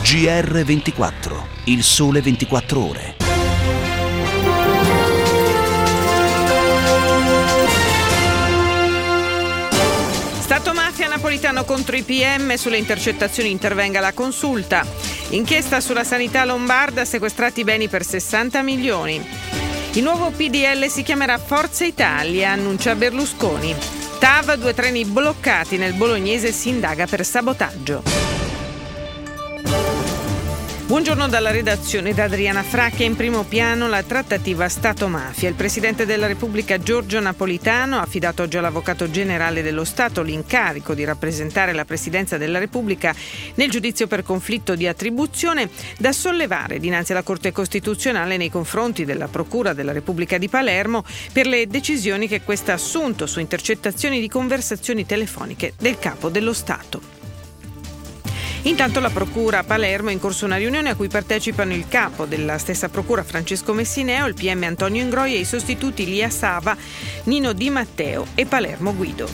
GR24, il sole 24 ore. Stato mafia napolitano contro i PM, sulle intercettazioni intervenga la consulta. Inchiesta sulla sanità lombarda, sequestrati beni per 60 milioni. Il nuovo PDL si chiamerà Forza Italia, annuncia Berlusconi. TAV, 2 treni bloccati nel bolognese, si indaga per sabotaggio. Buongiorno dalla redazione da Adriana Fracchia. In primo piano la trattativa Stato-mafia. Il Presidente della Repubblica Giorgio Napolitano ha affidato oggi all'Avvocato Generale dello Stato l'incarico di rappresentare la Presidenza della Repubblica nel giudizio per conflitto di attribuzione da sollevare dinanzi alla Corte Costituzionale nei confronti della Procura della Repubblica di Palermo per le decisioni che questa ha assunto su intercettazioni di conversazioni telefoniche del Capo dello Stato. Intanto la Procura a Palermo è in corso una riunione a cui partecipano il capo della stessa Procura Francesco Messineo, il PM Antonio Ingroi e i sostituti Lia Sava, Nino Di Matteo e Palermo Guido.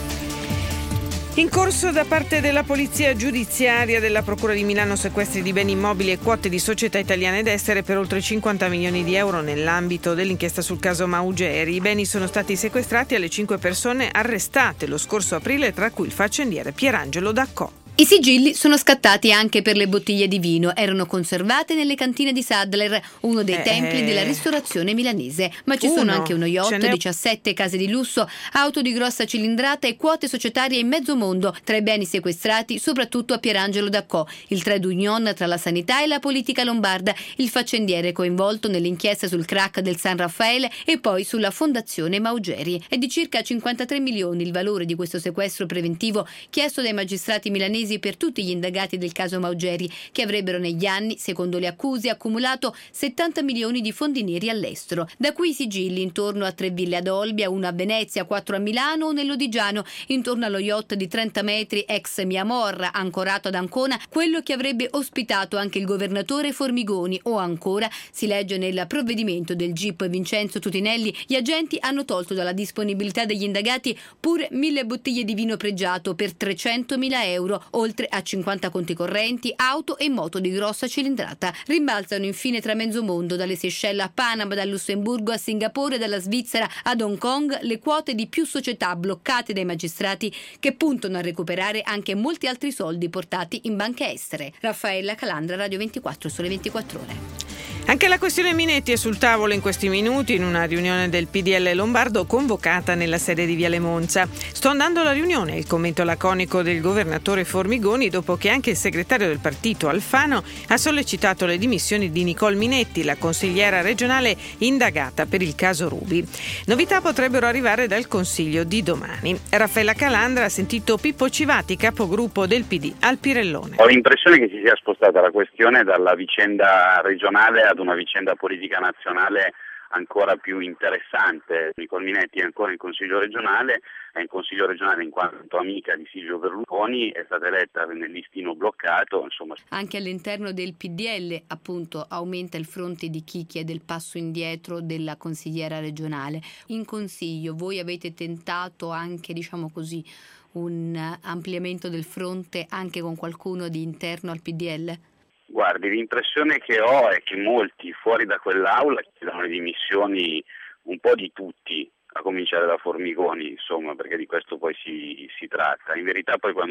In corso da parte della Polizia Giudiziaria della Procura di Milano sequestri di beni immobili e quote di società italiane ed estere per oltre 50 milioni di euro nell'ambito dell'inchiesta sul caso Maugeri. I beni sono stati sequestrati alle 5 persone arrestate lo scorso aprile, tra cui il faccendiere Pierangelo Daccò. I sigilli sono scattati anche per le bottiglie di vino, erano conservate nelle cantine di Sadler, uno dei templi della ristorazione milanese, ma ci sono anche uno yacht, 17 case di lusso, auto di grossa cilindrata e quote societarie in mezzo mondo, tra i beni sequestrati soprattutto a Pierangelo Daccò, il trade union tra la sanità e la politica lombarda, il faccendiere coinvolto nell'inchiesta sul crack del San Raffaele e poi sulla fondazione Maugeri. È di circa 53 milioni il valore di questo sequestro preventivo chiesto dai magistrati milanesi per tutti gli indagati del caso Maugeri, che avrebbero negli anni, secondo le accuse, accumulato 70 milioni di fondi neri all'estero. Da qui i sigilli intorno a 3 ville ad Olbia, una a Venezia, 4 a Milano o nell'Odigiano, intorno allo yacht di 30 metri ex Mia Morra, ancorato ad Ancona, quello che avrebbe ospitato anche il governatore Formigoni, o ancora, si legge nel provvedimento del GIP Vincenzo Tutinelli, gli agenti hanno tolto dalla disponibilità degli indagati pure 1000 bottiglie di vino pregiato per 300.000 euro, oltre a 50 conti correnti, auto e moto di grossa cilindrata. Rimbalzano infine tra mezzo mondo, dalle Seychelles a Panama, dal Lussemburgo a Singapore, dalla Svizzera ad Hong Kong, le quote di più società bloccate dai magistrati che puntano a recuperare anche molti altri soldi portati in banche estere. Raffaella Calandra, Radio 24, Sole 24 Ore. Anche la questione Minetti è sul tavolo in questi minuti in una riunione del PDL lombardo convocata nella sede di Viale Monza. Sto andando alla riunione, il commento laconico del governatore Formigoni dopo che anche il segretario del partito Alfano ha sollecitato le dimissioni di Nicole Minetti, la consigliera regionale indagata per il caso Ruby. Novità potrebbero arrivare dal Consiglio di domani. Raffaella Calandra ha sentito Pippo Civati, capogruppo del PD al Pirellone. Ho l'impressione che si sia spostata la questione dalla vicenda regionale ad una vicenda politica nazionale ancora più interessante. Nicole Minetti è ancora in Consiglio regionale, è in Consiglio regionale in quanto amica di Silvio Berlusconi, è stata eletta nel listino bloccato, insomma. Anche all'interno del PDL appunto aumenta il fronte di chi chiede il passo indietro della consigliera regionale. In Consiglio voi avete tentato anche, diciamo così, un ampliamento del fronte anche con qualcuno di interno al PDL? Guardi, l'impressione che ho è che molti fuori da quell'aula chiedono le dimissioni un po' di tutti, a cominciare da Formigoni, insomma, perché di questo poi si tratta. In verità poi quando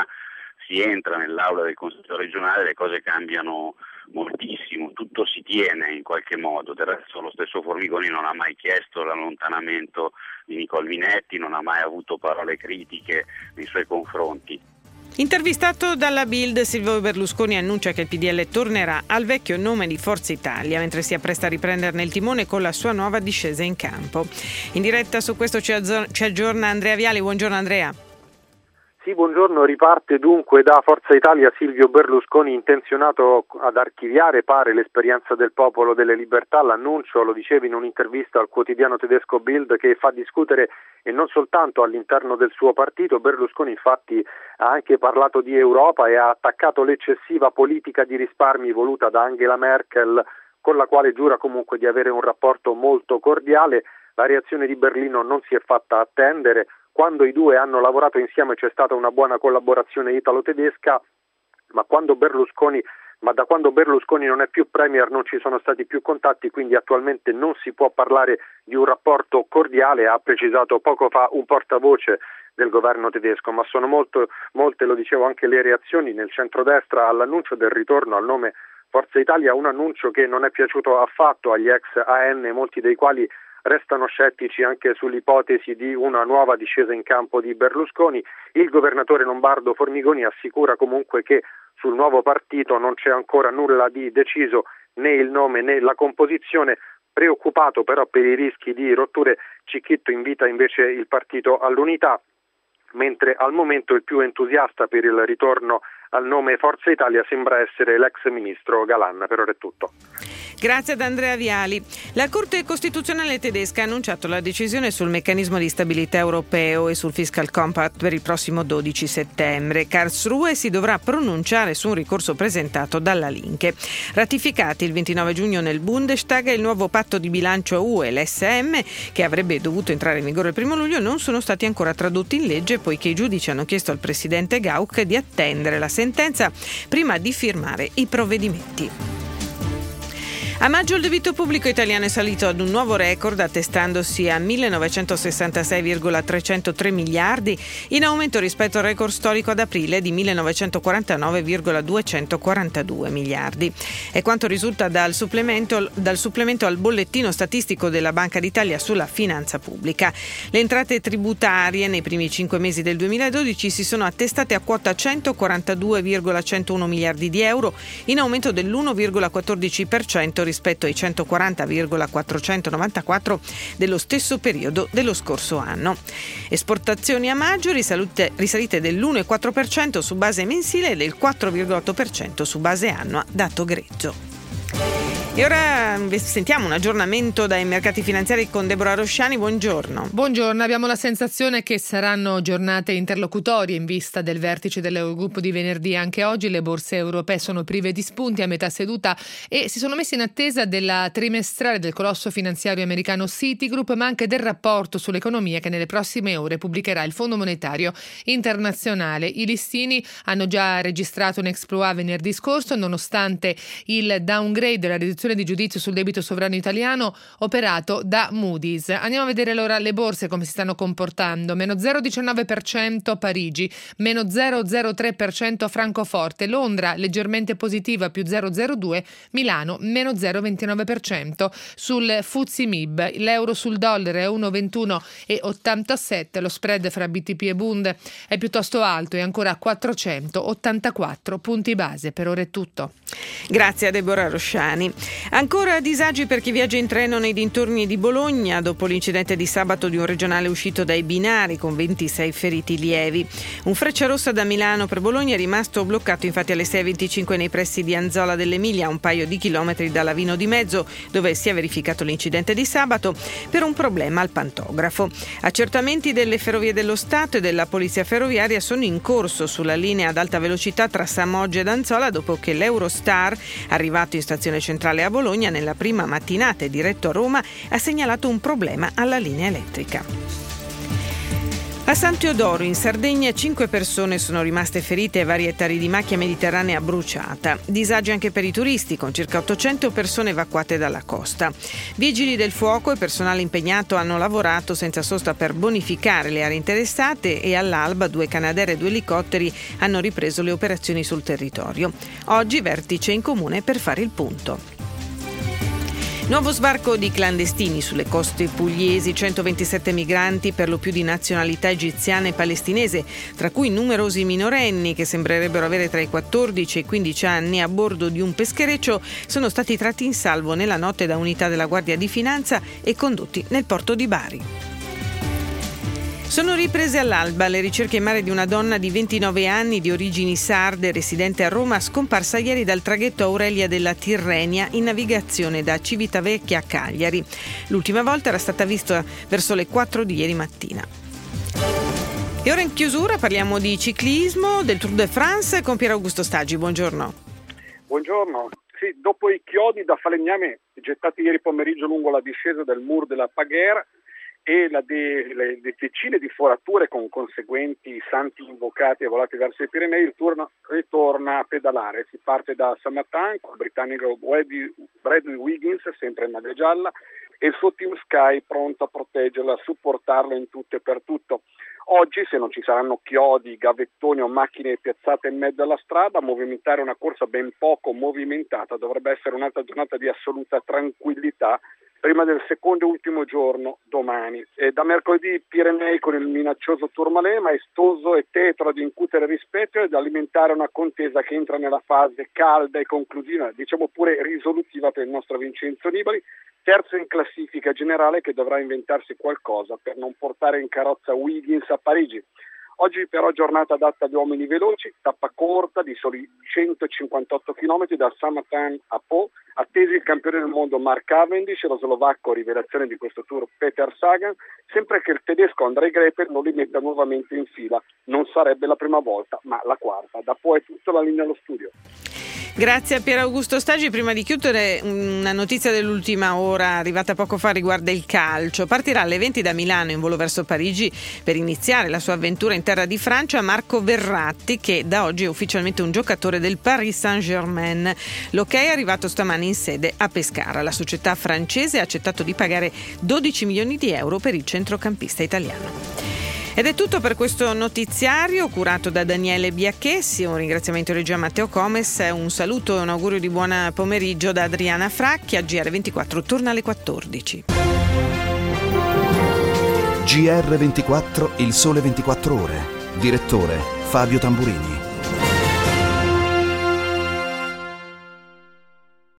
si entra nell'aula del Consiglio regionale le cose cambiano moltissimo, tutto si tiene in qualche modo. Del resto lo stesso Formigoni non ha mai chiesto l'allontanamento di Nicole Minetti, non ha mai avuto parole critiche nei suoi confronti. Intervistato dalla Bild, Silvio Berlusconi annuncia che il PDL tornerà al vecchio nome di Forza Italia, mentre si appresta a riprenderne il timone con la sua nuova discesa in campo. In diretta su questo ci aggiorna Andrea Viali. Buongiorno Andrea. Sì, buongiorno. Riparte dunque da Forza Italia Silvio Berlusconi, intenzionato ad archiviare, pare, l'esperienza del Popolo delle Libertà. L'annuncio, lo dicevi in un'intervista al quotidiano tedesco Bild, che fa discutere e non soltanto all'interno del suo partito. Berlusconi infatti ha anche parlato di Europa e ha attaccato l'eccessiva politica di risparmi voluta da Angela Merkel, con la quale giura comunque di avere un rapporto molto cordiale. La reazione di Berlino non si è fatta attendere. Quando i due hanno lavorato insieme c'è stata una buona collaborazione italo-tedesca, ma quando Berlusconi ma da quando Berlusconi non è più premier non ci sono stati più contatti, quindi attualmente non si può parlare di un rapporto cordiale, ha precisato poco fa un portavoce del governo tedesco, ma sono molte, lo dicevo, anche le reazioni nel centrodestra all'annuncio del ritorno al nome Forza Italia, un annuncio che non è piaciuto affatto agli ex AN, molti dei quali restano scettici anche sull'ipotesi di una nuova discesa in campo di Berlusconi. Il governatore lombardo Formigoni assicura comunque che sul nuovo partito non c'è ancora nulla di deciso, né il nome né la composizione. Preoccupato però per i rischi di rotture, Cicchitto invita invece il partito all'unità, mentre al momento il più entusiasta per il ritorno al nome Forza Italia sembra essere l'ex ministro Galan. Per ora è tutto. Grazie ad Andrea Viali. La Corte Costituzionale tedesca ha annunciato la decisione sul meccanismo di stabilità europeo e sul Fiscal Compact per il prossimo 12 settembre. Karlsruhe si dovrà pronunciare su un ricorso presentato dalla Linke. Ratificati il 29 giugno nel Bundestag, il nuovo patto di bilancio UE, l'SM, che avrebbe dovuto entrare in vigore il 1 luglio, non sono stati ancora tradotti in legge, poiché i giudici hanno chiesto al presidente Gauck di attendere la sentenza prima di firmare i provvedimenti. A maggio il debito pubblico italiano è salito ad un nuovo record, attestandosi a 1.966,303 miliardi, in aumento rispetto al record storico ad aprile di 1.949,242 miliardi. È quanto risulta dal supplemento al bollettino statistico della Banca d'Italia sulla finanza pubblica. Le entrate tributarie nei primi 5 mesi del 2012 si sono attestate a quota 142,101 miliardi di euro, in aumento dell'1,14% rispetto ai 140,494 dello stesso periodo dello scorso anno. Esportazioni a maggio risalite dell'1,4% su base mensile e del 4,8% su base annua, dato grezzo. E ora sentiamo un aggiornamento dai mercati finanziari con Deborah Rosciani. Buongiorno. Buongiorno, abbiamo la sensazione che saranno giornate interlocutorie in vista del vertice dell'Eurogruppo di venerdì. Anche oggi le borse europee sono prive di spunti a metà seduta e si sono messe in attesa della trimestrale del colosso finanziario americano Citigroup, ma anche del rapporto sull'economia che nelle prossime ore pubblicherà il Fondo Monetario Internazionale. I listini hanno già registrato un exploit venerdì scorso, nonostante il downgrade della riduzione di giudizio sul debito sovrano italiano operato da Moody's. Andiamo a vedere allora le borse come si stanno comportando. Meno 0,19% Parigi, meno 0,03% Francoforte, Londra leggermente positiva più 0,02%, Milano meno 0,29%. Sul FTSE MIB l'euro sul dollaro è 1,2187, lo spread fra BTP e Bund è piuttosto alto e ancora a 484 punti base. Per ora è tutto. Grazie a Deborah Rosciani. Ancora disagi per chi viaggia in treno nei dintorni di Bologna dopo l'incidente di sabato di un regionale uscito dai binari con 26 feriti lievi. Un Frecciarossa da Milano per Bologna è rimasto bloccato infatti alle 6:25 nei pressi di Anzola dell'Emilia, a un paio di chilometri da Lavino di Mezzo, dove si è verificato l'incidente di sabato per un problema al pantografo. Accertamenti delle Ferrovie dello Stato e della Polizia Ferroviaria sono in corso sulla linea ad alta velocità tra Samoggia ed Anzola dopo che l'Eurostar, arrivato in stazione centrale a Bologna nella prima mattinata e diretto a Roma, ha segnalato un problema alla linea elettrica. A San Teodoro, in Sardegna, 5 persone sono rimaste ferite e vari ettari di macchia mediterranea bruciata. Disagi anche per i turisti, con circa 800 persone evacuate dalla costa. Vigili del fuoco e personale impegnato hanno lavorato senza sosta per bonificare le aree interessate e all'alba 2 Canadair e 2 elicotteri hanno ripreso le operazioni sul territorio. Oggi vertice in comune per fare il punto. Nuovo sbarco di clandestini sulle coste pugliesi, 127 migranti per lo più di nazionalità egiziana e palestinese, tra cui numerosi minorenni che sembrerebbero avere tra i 14 e i 15 anni a bordo di un peschereccio, sono stati tratti in salvo nella notte da unità della Guardia di Finanza e condotti nel porto di Bari. Sono riprese all'alba le ricerche in mare di una donna di 29 anni di origini sarde, residente a Roma, scomparsa ieri dal traghetto Aurelia della Tirrenia in navigazione da Civitavecchia a Cagliari. L'ultima volta era stata vista verso le 4 di ieri mattina. E ora in chiusura parliamo di ciclismo, del Tour de France con Pier Augusto Staggi. Buongiorno. Buongiorno. Sì, dopo i chiodi da falegname gettati ieri pomeriggio lungo la discesa del Mur de la Paguera, e le decine di forature con conseguenti santi invocati e volati verso i Pirenei, il turno ritorna a pedalare. Si parte da Saint-Martin con il britannico Bradley Wiggins, sempre in maglia gialla, e il suo Team Sky pronto a proteggerlo, a supportarlo in tutto e per tutto. Oggi, se non ci saranno chiodi, gavettoni o macchine piazzate in mezzo alla strada, movimentare una corsa ben poco movimentata dovrebbe essere un'altra giornata di assoluta tranquillità prima del secondo e ultimo giorno domani. E da mercoledì Pirenei con il minaccioso Tourmalet, maestoso e tetro ad incutere rispetto ed alimentare una contesa che entra nella fase calda e conclusiva, diciamo pure risolutiva per il nostro Vincenzo Nibali, terzo in classifica generale, che dovrà inventarsi qualcosa per non portare in carrozza Wiggins a Parigi. Oggi però giornata adatta agli uomini veloci, tappa corta di soli 158 km da Saint-Martin a Pau, attesi il campione del mondo Mark Cavendish e lo slovacco rivelazione di questo Tour Peter Sagan, sempre che il tedesco André Greipel non li metta nuovamente in fila. Non sarebbe la prima volta, ma la quarta. Da Pau è tutto, la linea allo studio. Grazie a Pier Augusto Stagi. Prima di chiudere, una notizia dell'ultima ora arrivata poco fa riguarda il calcio. Partirà alle 20 da Milano in volo verso Parigi per iniziare la sua avventura in terra di Francia Marco Verratti, che da oggi è ufficialmente un giocatore del Paris Saint-Germain. L'ok è arrivato stamani in sede a Pescara. La società francese ha accettato di pagare 12 milioni di euro per il centrocampista italiano. Ed è tutto per questo notiziario curato da Daniele Biacchessi. Un ringraziamento regia a Matteo Comes, un saluto e un augurio di buon pomeriggio da Adriana Fracchi. A GR24 torna alle 14. GR24, il sole 24 ore. Direttore Fabio Tamburini.